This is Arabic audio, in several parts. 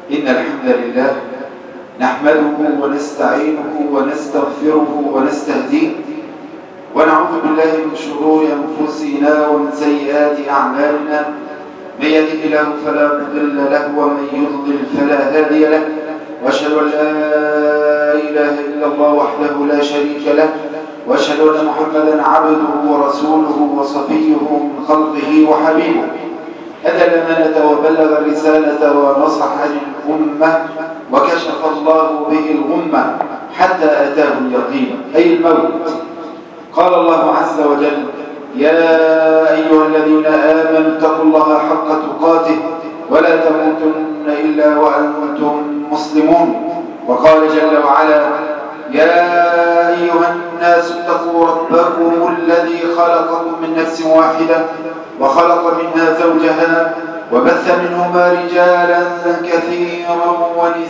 إن الحمد لله نحمده ونستعينه ونستغفره ونستهديه ونعوذ بالله من شرور أنفسنا ومن سيئات أعمالنا. من يهده الله فلا مضل له ومن يضلل فلا هادي له، وأشهد أن لا إله إلا الله وحده لا شريك له، وأشهد أن محمدا عبده ورسوله وصفيه من خلقه وحبيبه، أدى الأمانة وبلغ الرسالة ونصح للأمة وكشف الله به الغمة حتى أتاه اليقين أي الموت. قال الله عز وجل: يا أيها الذين آمنوا اتقوا الله حق تقاته ولا تموتن إلا وأنتم مسلمون. وقال جل وعلا: يا أيها الناس اتقوا ربكم الذي خلقكم من نفس واحدة وخلق منها زوجها وبث منهما رجالا كثيرا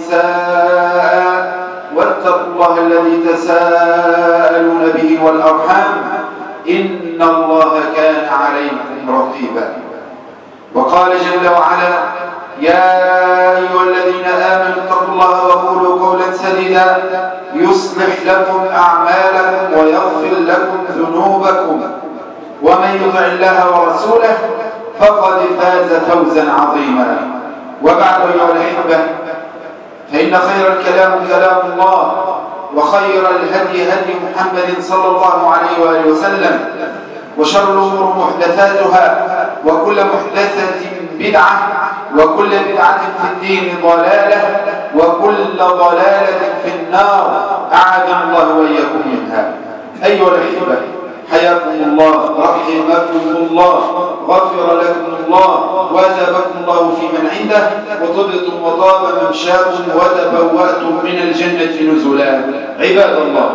ونساء واتقوا الله الذي تساءلون به والأرحام إن الله كان عليكم رقيبا. وقال جل وعلا: يا أيها الذين آمنوا اتقوا الله وقولوا قولا سديدا يصلح لكم أعمالكم ويغفر لكم ذنوبكم ومن يطع الله ورسوله فقد فاز فوزا عظيما. وبعد أيها الأحبة، فإن خير الكلام كلام الله، وخير الهدي هدي محمد صلى الله عليه وآله وسلم، وشر الأمور محدثاتها، وكل محدثة بدعة، وكل بدعة في الدين ضلالة، وكل ضلالة في النار، أعاذنا الله وإياكم منها. أيها الأحبة، حياكم الله، رحمكم الله، غفر لكم الله، وأثابكم الله في من عنده، وطبتم وطاب ممشاكم وتبوأتم من الجنة نزلا. عباد الله،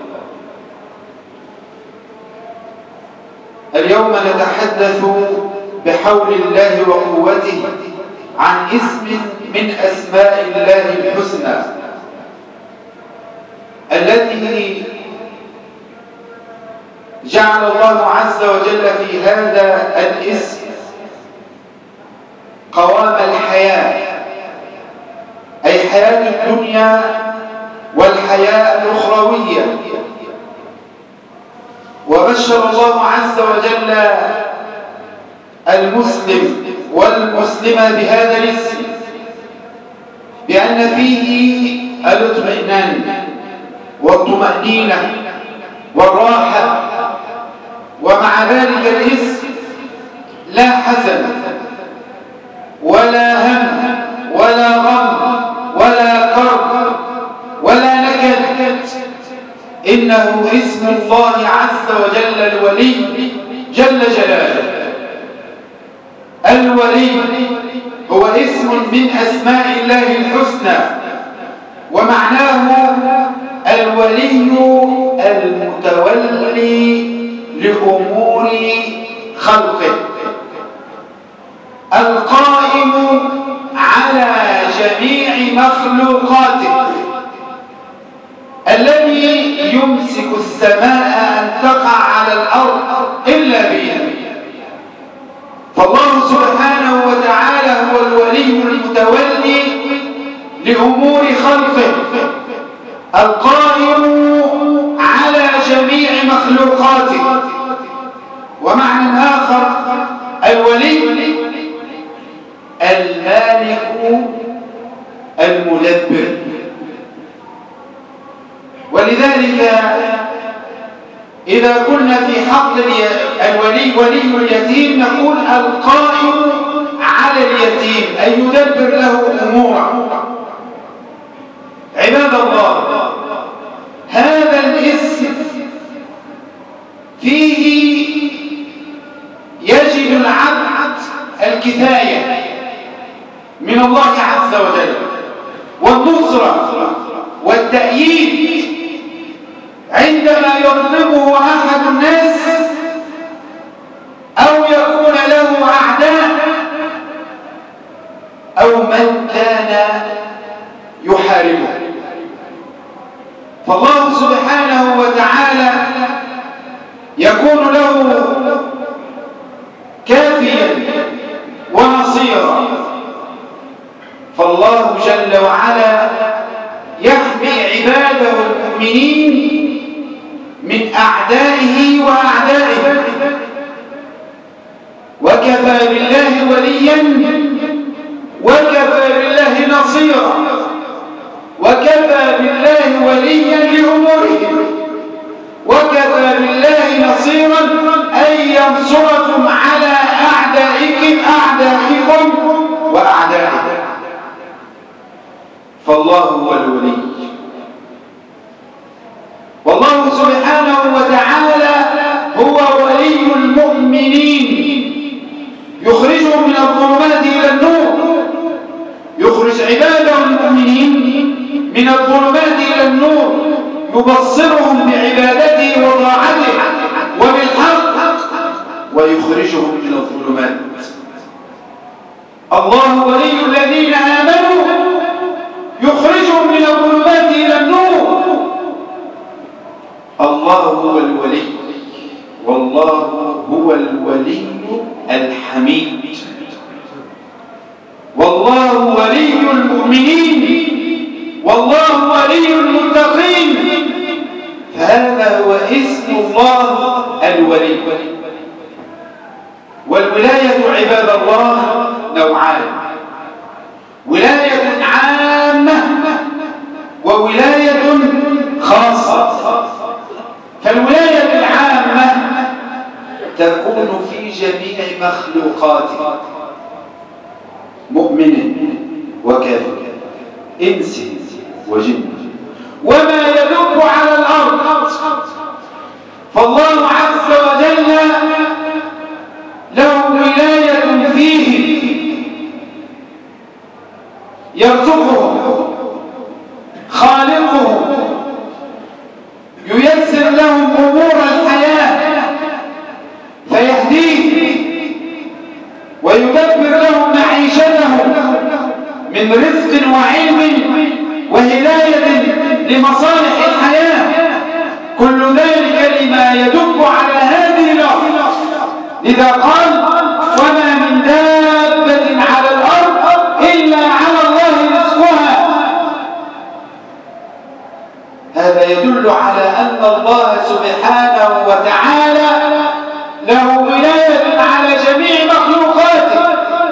اليوم نتحدث بحول الله وقوته عن اسم من أسماء الله الحسنى التي جعل الله عز وجل في هذا الاسم قوام الحياة، أي حياة الدنيا والحياة الأخروية. وبشر الله عز وجل المسلم والمسلمة بهذا الاسم بأن فيه الاطمئنان والطمأنينة والراحة، ومع ذلك الاسم لا حزن ولا هم ولا غم ولا كرب ولا نكد، إنه اسم الله عز وجل الولي جل جلاله. الولي هو اسم من أسماء الله الحسنى، ومعناه الولي المتولي لأمور خلقه، القائم على جميع مخلوقاته، الذي يمسك السماء أن تقع على الأرض إلا بإذنه. فالله سبحانه وتعالى هو الولي المتولي لأمور خلقه، القائم على جميع مخلوقاته. ومعنى آخر، الولي المالك المدبر. ولذلك إذا كنا في حق الولي ولي اليتيم نقول القائم على اليتيم، أي يدبر له أموره. عباد الله، هذا الاسم فيه يجد العبد الكفاية من الله عز وجل والنصرة والتأييد عندما يظلمه أحد الناس أو يكون له أعداء أو من كان يحاربه. فالله سبحانه وتعالى يكون له كافيا ونصيرا. فالله جل وعلا يحمي عباده المؤمنين من أعدائه وأعدائه، وكفى بالله وليا وكفى بالله نصيرا وكفى بالله وليا لأمورهم وكفى بالله نصيرا أن ينصركم على أعدائكم وأعدائكم. فالله هو الولي، والله سبحانه وتعالى هو ولي المؤمنين، يخرجهم من الظلمات إلى النور، يخرج عباده المؤمنين من الظلمات إلى النور، يبصرهم بعبادته وطاعته وبالحق، ويخرجهم من الظلمات. الله ولي الذين آمنوا يخرجهم من الظلمات إلى النور. الله هو الولي، والله هو الولي الحميد، والله ولي المؤمنين، والله ولي المتقين. فهذا هو اسم الله الولي. والولاية عباد الله نوعان: ولاية عامة وولاية خاصة. فالولاية العامة تكون في جميع مخلوقاته، مؤمن وكافر، إنس وجن، وما يدب على الأرض. فالله عز وجل له ولاية فيه، يرزقهم، خالقهم، ييسر لهم أمور الحياة فيهديهم ويدبر لهم معيشتهم من رزق وعلم وهداية لمصالح الحياة، كل ذلك لما يدب على هذه الأرض. لذا قال: وما من دابة على الأرض إلا على الله رزقها. هذا يدل على أن الله سبحانه وتعالى له ولاية على جميع مخلوقاته.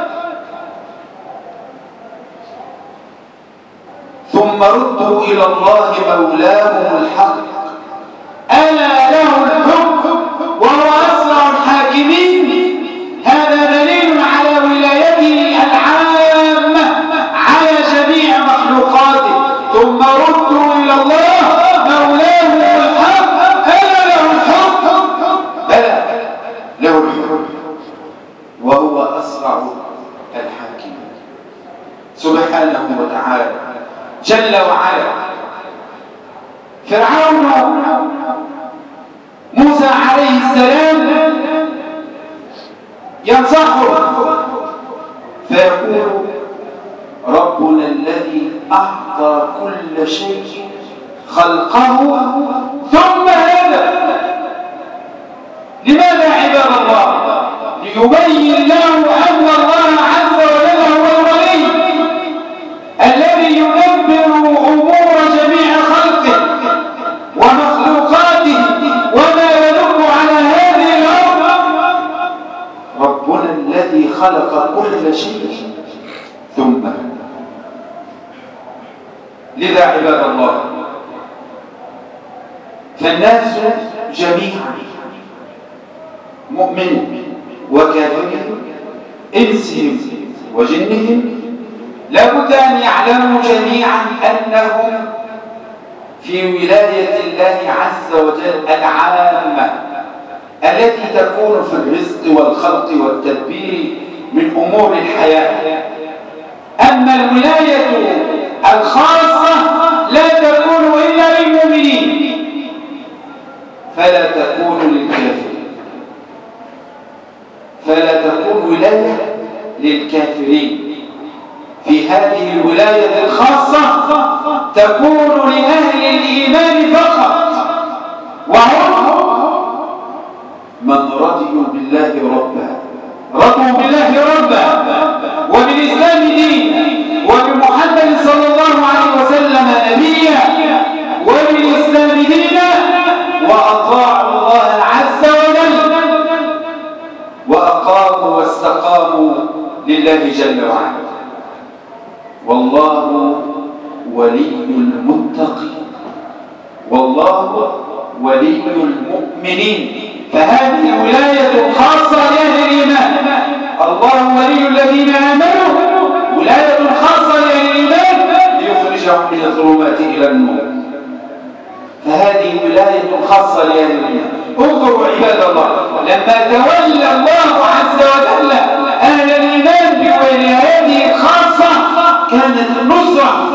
ثم ردوا إلى الله مولاهم الحق ألا له الحكم وهو أسرع الحاكمين. هذا دليل على ولايته العامة على جميع مخلوقاته. ثم ردوا إلى الله مولاهم الحق ألا له الحكم، بلى له الحكم وهو أسرع الحاكمين سبحانه وتعالى جل وعلا. فرعون موسى عليه السلام ينصحه فيقول: ربنا الذي أعطى كل شيء خلقه ثم هدى. لماذا عباد الله؟ ليبين له أن الله عز وجل هو الولي الذي يدبر أمور جميع خلقه ومخلوقاته وما يدب على هذه الأرض. ربنا الذي خلق كل شيء ثم هدى. لذا عباد الله، فالناس جميعا مؤمن وكافر، إنسهم وجنهم، لابد أن يعلموا جميعا أنهم في ولاية الله عز وجل العامة التي تكون في الرزق والخلق والتدبير من أمور الحياة. أما الولاية الخاصة لا تكون إلا للمؤمنين، فلا تكون للكافرين، فلا تكون ولاية للكافرين. في هذه الولاية الخاصة تكون لأهل الإيمان فقط، وهم من رضوا بالله ربا، رضوا بالله ربا وبالإسلام دين وبمحمد الله جل وعلا. والله ولي المتقين، والله ولي المؤمنين. فهذه ولاية خاصة لأهل الإيمان. الله ولي الذين آمنوا، ولاية خاصة لأهل الإيمان ليخرجهم من الظلمات إلى النور. فهذه ولاية خاصة لأهل الإيمان. انظروا عباد الله، لما تولى الله عز وجل أهل الإيمان بولايته الخاصة كانت النصرة،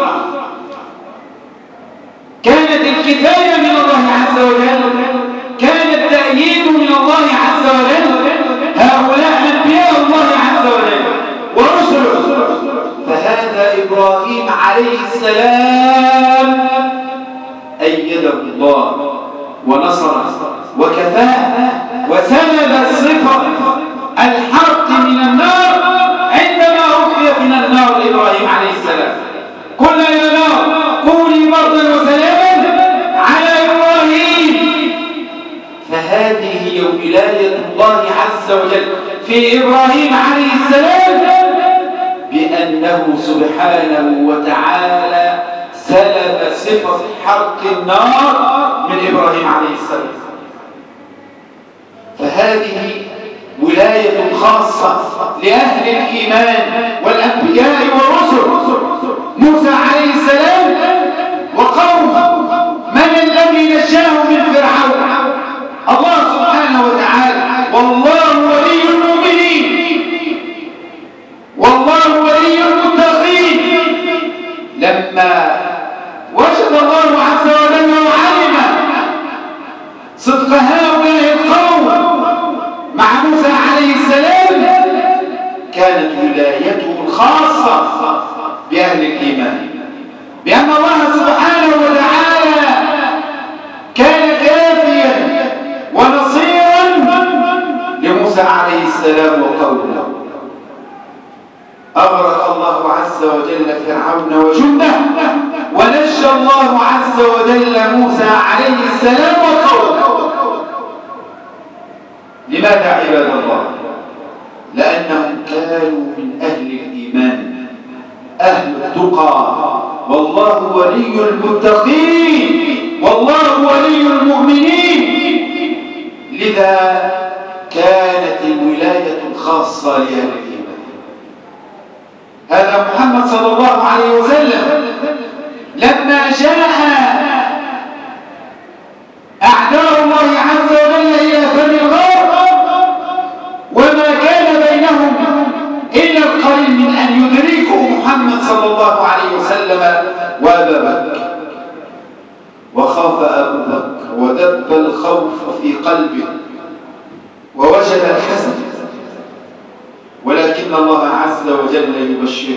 كانت الكفاية من الله عز وجل، كان التأييد من الله عز وجل. هؤلاء أنبياء الله عز وجل ورسله. فهذا إبراهيم عليه السلام أيده الله ونصره وكفاه وسلب الصفة الحرق من النار عندما أخرج من النار إبراهيم عليه السلام. قلنا يا نار كوني بردا وسلاما على إبراهيم. فهذه هي ولاية الله عز وجل في إبراهيم عليه السلام، بأنه سبحانه وتعالى سلب صفة حرق النار من إبراهيم عليه السلام. فهذه ولاية خاصة لأهل الإيمان والأنبياء والرسل. موسى عليه السلام وقومه، من الذي نجاه من فرعون؟ الله سبحانه وتعالى. والله ولي المؤمنين، والله ولي المتقين. لما وجد الله عز وجل وعلم صدق هؤلاء القوم مع موسى عليه السلام، كانت ولايته الخاصة بأهل الإيمان، بأن الله سبحانه وتعالى كان كافيا ونصيرا لموسى عليه السلام وقومه. أغرق الله عز وجل فرعون وجنده، ونجى الله عز وجل موسى عليه السلام وقومه. لماذا عباد الله؟ لأنهم كانوا من أهل الإيمان، أهل التقى. والله ولي المتقين، والله ولي المؤمنين. لذا كانت الولاية الخاصة لأهل الإيمان. هذا محمد صلى الله عليه وسلم لما جاء أعداء الله عز وجل إلى فم الغار، وما كان بينهم إلا القليل من أن يدركوا محمد صلى الله عليه وسلم وأبا بكر، وخاف أبو بكر ودب الخوف في قلبه ووجد الحزن، ولكن الله عز وجل يبشره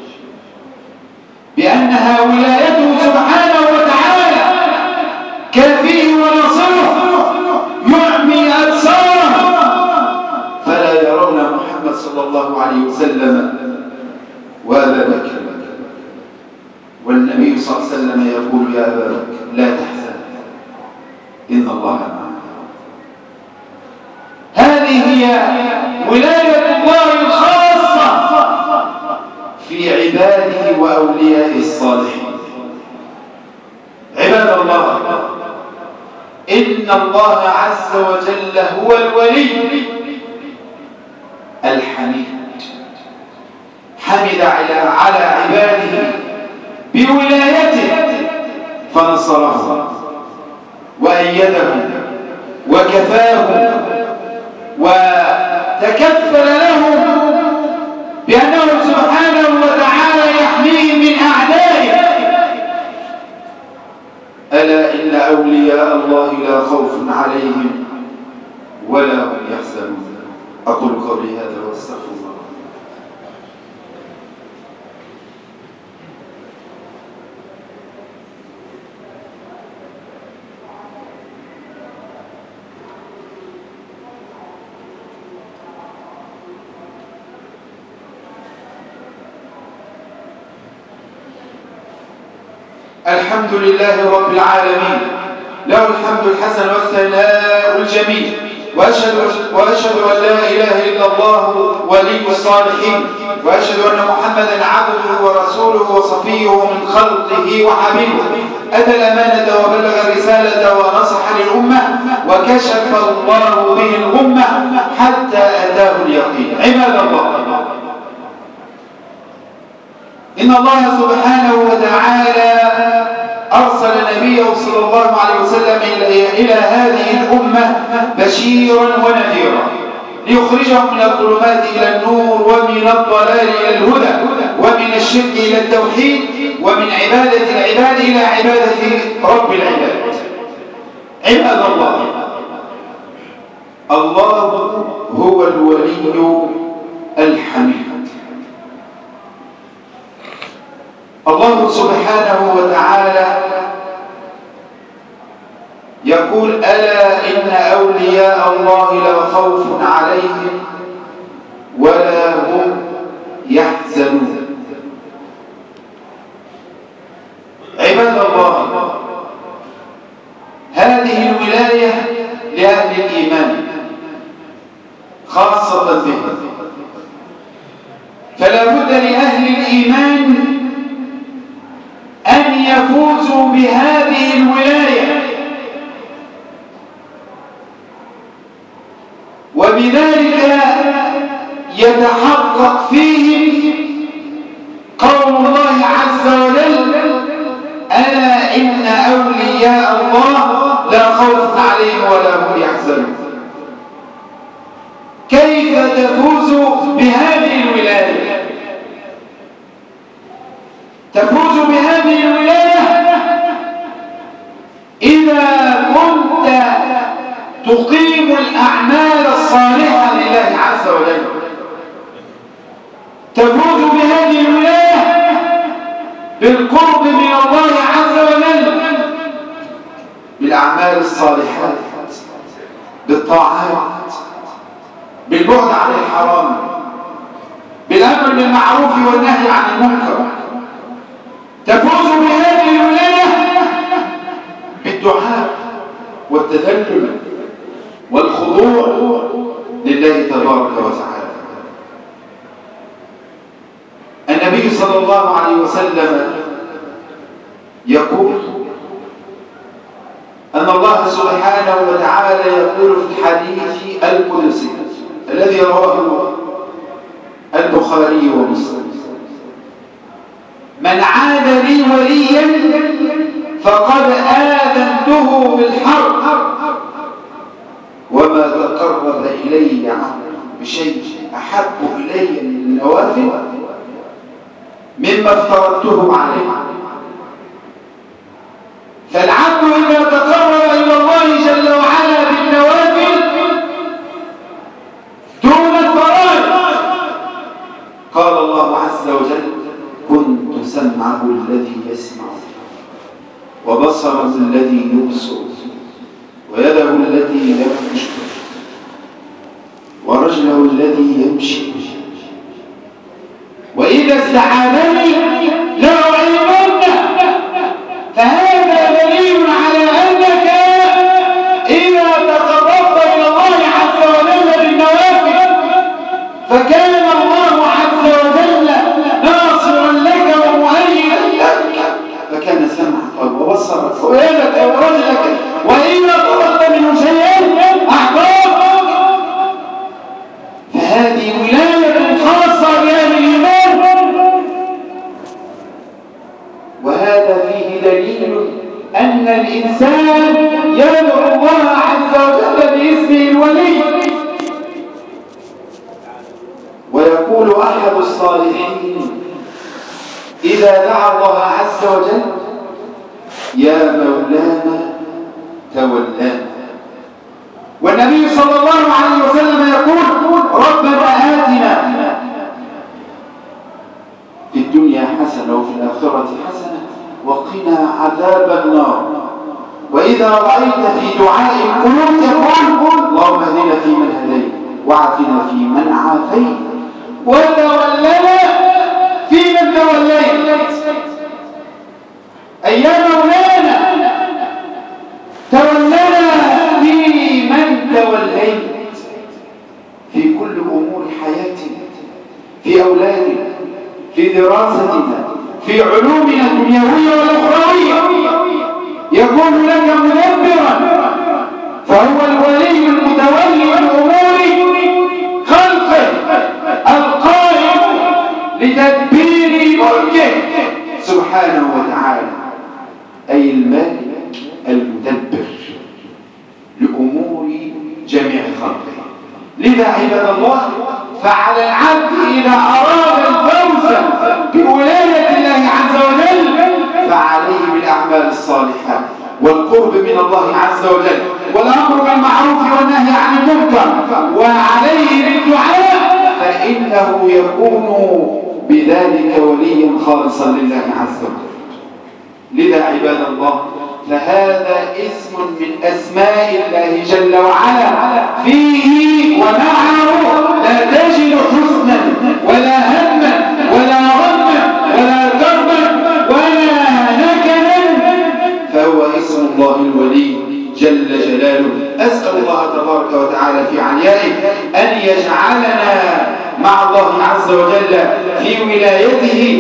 بأنها ولايته سبحانه وتعالى كافيه ونصره، يعمي أبصاره فلا يرون محمد صلى الله عليه وسلم وأبا بكر. والنبي صلى الله عليه وسلم يقول يا أبا بكر لا تحزن إن الله معنا. هذه هي ولاية الله الخاصة في عباده وأوليائه الصالحين. عباد الله، إن الله عز وجل هو الولي الحميد، حمد على عباده بولايته فنصرهم وأيدهم وكفاهم وتكفل لهم بأنه سبحانه وتعالى يحميهم من أعدائه. ألا إن أولياء الله لا خوف عليهم ولا هم يحزنون. أقول قولي هذا وأستغفر الله. الحمد لله رب العالمين، له الحمد الحسن والثناء الجميل، وأشهد أن لا إله إلا الله ولي الصالحين، وأشهد أن محمدا عبده ورسوله وصفيه من خلقه وحبيبه، أدى الأمانة وبلغ الرسالة ونصح للأمة وكشف الله به الغمة حتى أتاه اليقين. عباد الله، إن الله سبحانه وتعالى أرسل نبيه صلى الله عليه وسلم إلى هذه الأمة بشيرا ونذيرا ليخرجهم من الظلمات إلى النور ومن الضلال إلى الهدى ومن الشرك إلى التوحيد ومن عبادة العباد إلى عبادة رب العباد. عباد الله، الله هو الولي الحميد. الله سبحانه وتعالى يقول: ألا إن أولياء الله لا خوف عليهم ولا هم يحزنون. عباد الله، هذه الولاية لأهل الإيمان خاصة بهم، فلا بد لأهل الإيمان أن يفوزوا بهذه الولاية، وبذلك يتحقق فيهم قول الله عز وجل: ألا إن أولياء الله لا خوف عليهم ولا هم يحزنون. كيف تفوز بهذه الولاية؟ تفوز بهذه الولاية إذا كنت تقيم الأعمال الصالحة لله عز وجل. تفوز بهذه الولاية بالقرب من الله عز وجل، بالأعمال الصالحات، بالطاعات، بالبعد عن الحرام، بالأمر بالمعروف والنهي عن المنكر. تفوز بهذه الولاية بالدعاء والتذلل والخضوع لله تبارك وتعالى. النبي صلى الله عليه وسلم يقول أن الله سبحانه وتعالى يقول في الحديث القدسي الذي رواه البخاري ومسلم: من عاد لي وليا فقد آذنته بالحرب، وما تقرب إلي بشيء أحب إلي من النوافل مما افترضته عليه. فالعبد إذا تقرب إلى الله جل وعلا بالنوافل دون الفرائض، قال الله عز وجل: كنت سمعه الذي يسمع وبصره الذي يبصر ويده التي يبطش ورجله الذي يمشي، وإذا استعاذني لأعيذنه. فهذا دليل على أنك إذا تقربت إلى الله عز وجل بالنوافل فكان الله عز وجل ناصرا لك ومؤيدا لك، فكان سمعك وبصرك ويدك ورجلك، وإذا طلبت منه شيئا أعطاك. فهذه ولاية خاصة بأهل الإيمان، وهذا فيه دليل أن الإنسان يدعو الله عز وجل باسمه الولي. ويقول أحد الصالحين إذا دعا الله عز وجل: يا مولانا تولانا. والنبي صلى الله عليه وسلم يقول: ربنا آتنا في الدنيا حسنة وفي الآخرة حسنة وقنا عذاب النار. وإذا رأيت في دعاء القنوت تقول: اللهم اهدنا فيمن هديت وعافنا فيمن عافيت وتولنا فيمن توليت. أي يا مولانا تولنا فيمن توليت أمور حياتنا، في أولادنا، في دراستنا، في علومنا الدنيوية والأخروية، يكون لك مدبرا، فهو الولي المتولي لأمور خلقه القائم لتدبير ملكه سبحانه وتعالى، أي المالك المدبر لأمور جميع خلقه. لذا عباد الله، فعلى العبد إذا أراد الفوز بولاية الله عز وجل فعليه بالأعمال الصالحة والقرب من الله عز وجل والأمر بالمعروف والنهي عن المنكر، وعليه بالدعاء، فإنه يكون بذلك وليا خالصا لله عز وجل. لذا عباد الله، فهذا اسم من أسماء الله جل وعلا، فيه ومعه لا تجد حزنا ولا هما ولا غما ولا كربا ولا نكدا، فهو اسم الله الولي جل جلاله. أسأل الله تبارك وتعالى في عليائه أن يجعلنا مع الله عز وجل في ولايته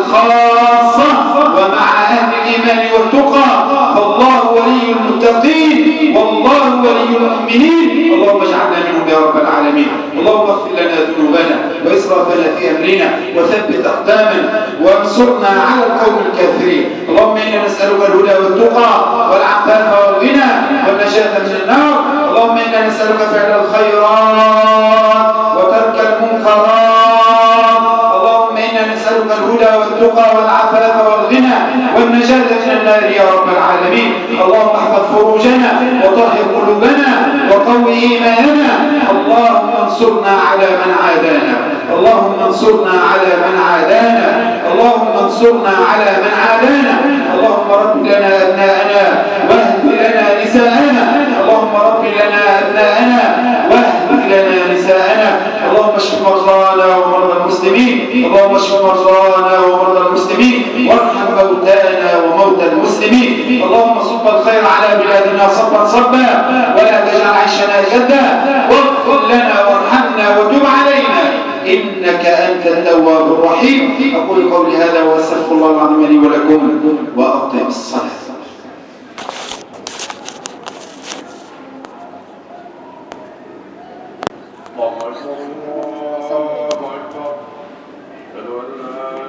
الخاصة ومع أهل الإيمان والتقى، فالله ولي المتقين والله ولي المؤمنين. اللهم اجعلنا منهم يا رب العالمين. اللهم اغفر لنا ذنوبنا وإسرافنا في أمرنا وثبت أقدامنا وانصرنا على القوم الكافرين. اللهم إنا نسألك الهدى والتقى والعفاف والغنى والنجاة من النار. اللهم إنا نسألك فعل الخيرات وترك المنكرات. اللهم إنا نسألك الهدى والتقى والعفاف والغنى والنجاة من النار يا رب العالمين. اللهم احفظ فروجنا وطهر قلوبنا وقوي إيماننا. اللهم انصرنا على من عادانا، اللهم انصرنا على من عادانا، اللهم انصرنا على من عادانا. اللهم رب لنا أبناءنا واهد لنا نساءنا، اللهم رب لنا أبناءنا واهد لنا نساءنا. اللهم اشف مرضانا ومرضى المسلمين، اللهم اشف مرضانا ومرضى المسلمين، وارحم موتانا وموتى المسلمين. اللهم صب الخير على بلادنا صبا صبا، ولا تجعل عيشنا جدا، واغفر لنا وارحمنا وتب علينا إنك أنت التواب الرحيم. أقول قولي هذا وأستغفر الله العظيم لي ولكم وأقم الصلاة.